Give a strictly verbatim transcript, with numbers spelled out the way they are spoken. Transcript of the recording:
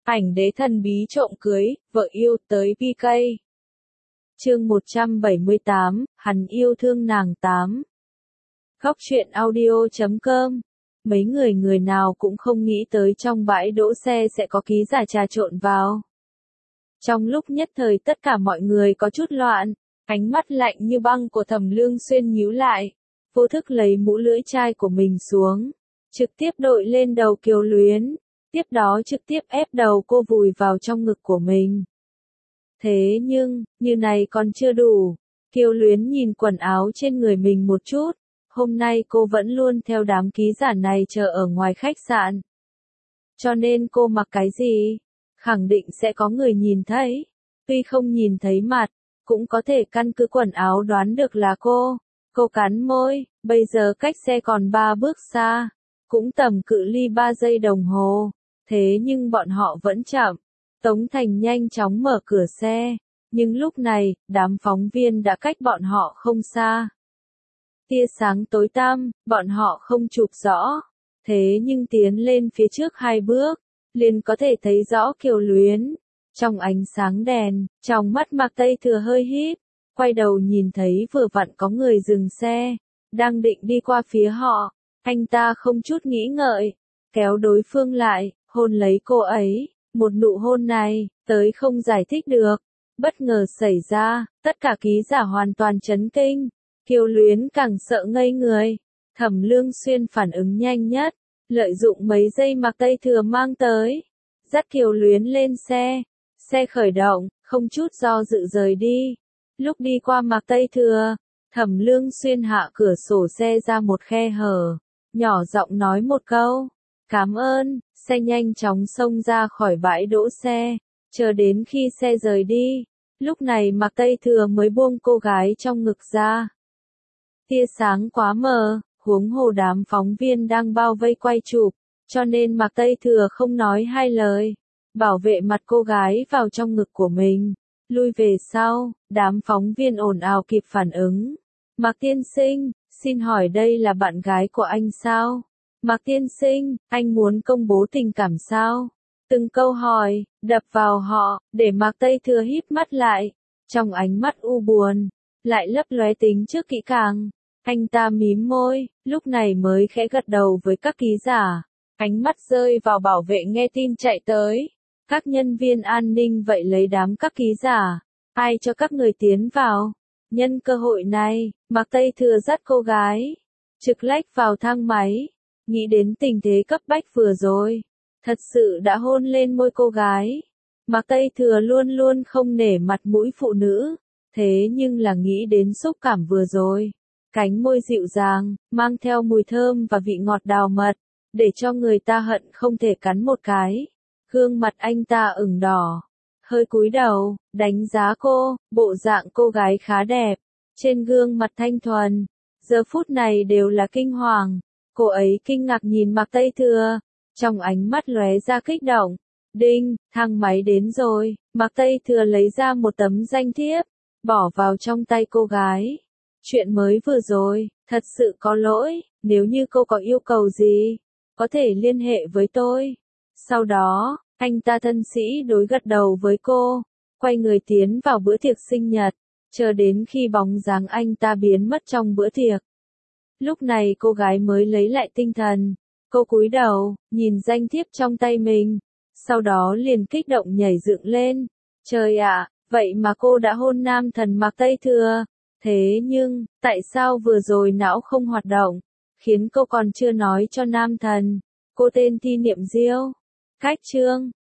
Ảnh đế thần bí trộm cưới, vợ yêu tới pê ca. Chương một trăm bảy mươi tám, hắn yêu thương nàng tám. Góc truyện audio chấm com. Mấy người người nào cũng không nghĩ tới trong bãi đỗ xe sẽ có ký giả trà trộn vào. Trong lúc nhất thời tất cả mọi người có chút loạn, ánh mắt lạnh như băng của Thẩm Lương Xuyên nhíu lại, vô thức lấy mũ lưỡi chai của mình xuống, trực tiếp đội lên đầu Kiều Luyến, tiếp đó trực tiếp ép đầu cô vùi vào trong ngực của mình. Thế nhưng, như này còn chưa đủ, Kiều Luyến nhìn quần áo trên người mình một chút, hôm nay cô vẫn luôn theo đám ký giả này chờ ở ngoài khách sạn. Cho nên cô mặc cái gì, khẳng định sẽ có người nhìn thấy, tuy không nhìn thấy mặt, cũng có thể căn cứ quần áo đoán được là cô. Cô cắn môi, bây giờ cách xe còn ba bước xa, cũng tầm cự ly ba giây đồng hồ, thế nhưng bọn họ vẫn chậm. Tống Thành nhanh chóng mở cửa xe, nhưng lúc này, đám phóng viên đã cách bọn họ không xa. Tia sáng tối tăm, bọn họ không chụp rõ, thế nhưng tiến lên phía trước hai bước, liền có thể thấy rõ Kiều Luyến. Trong ánh sáng đèn, trong mắt Mạc Tây Thừa hơi híp, quay đầu nhìn thấy vừa vặn có người dừng xe, đang định đi qua phía họ, anh ta không chút nghĩ ngợi, kéo đối phương lại, hôn lấy cô ấy, một nụ hôn này, tới không giải thích được, bất ngờ xảy ra, tất cả ký giả hoàn toàn chấn kinh, Kiều Luyến càng sợ ngây người, Thẩm Lương Xuyên phản ứng nhanh nhất, lợi dụng mấy giây Mạc Tây Thừa mang tới, dắt Kiều Luyến lên xe, xe khởi động, không chút do dự rời đi. Lúc đi qua Mạc Tây Thừa, Thẩm Lương Xuyên hạ cửa sổ xe ra một khe hở, nhỏ giọng nói một câu, cảm ơn, xe nhanh chóng xông ra khỏi bãi đỗ xe, chờ đến khi xe rời đi, lúc này Mạc Tây Thừa mới buông cô gái trong ngực ra. Tia sáng quá mờ, huống hồ đám phóng viên đang bao vây quay chụp, cho nên Mạc Tây Thừa không nói hai lời, bảo vệ mặt cô gái vào trong ngực của mình. Lui về sau, đám phóng viên ồn ào kịp phản ứng. Mạc tiên sinh, xin hỏi đây là bạn gái của anh sao? Mạc tiên sinh, anh muốn công bố tình cảm sao? Từng câu hỏi, đập vào họ, để Mạc Tây Thừa híp mắt lại. Trong ánh mắt u buồn, lại lấp lóe tính trước kỹ càng. Anh ta mím môi, lúc này mới khẽ gật đầu với các ký giả. Ánh mắt rơi vào bảo vệ nghe tin chạy tới. Các nhân viên an ninh vậy lấy đám các ký giả, ai cho các người tiến vào. Nhân cơ hội này, Mạc Tây Thừa dắt cô gái, trực lách vào thang máy, nghĩ đến tình thế cấp bách vừa rồi, thật sự đã hôn lên môi cô gái. Mạc Tây Thừa luôn luôn không nể mặt mũi phụ nữ, thế nhưng là nghĩ đến xúc cảm vừa rồi, cánh môi dịu dàng, mang theo mùi thơm và vị ngọt đào mật, để cho người ta hận không thể cắn một cái. Gương mặt anh ta ửng đỏ, hơi cúi đầu, đánh giá cô, bộ dạng cô gái khá đẹp, trên gương mặt thanh thuần, giờ phút này đều là kinh hoàng, cô ấy kinh ngạc nhìn Mạc Tây Thừa, trong ánh mắt lóe ra kích động, đinh, thang máy đến rồi, Mạc Tây Thừa lấy ra một tấm danh thiếp, bỏ vào trong tay cô gái, chuyện mới vừa rồi, thật sự có lỗi, nếu như cô có yêu cầu gì, có thể liên hệ với tôi. Sau đó, anh ta thân sĩ đối gật đầu với cô, quay người tiến vào bữa tiệc sinh nhật, chờ đến khi bóng dáng anh ta biến mất trong bữa tiệc. Lúc này cô gái mới lấy lại tinh thần, cô cúi đầu, nhìn danh thiếp trong tay mình, sau đó liền kích động nhảy dựng lên. Trời ạ, vậy mà cô đã hôn nam thần Mạc Tây Thừa, thế nhưng, tại sao vừa rồi não không hoạt động, khiến cô còn chưa nói cho nam thần, cô tên Thi Niệm Diêu. Cách chương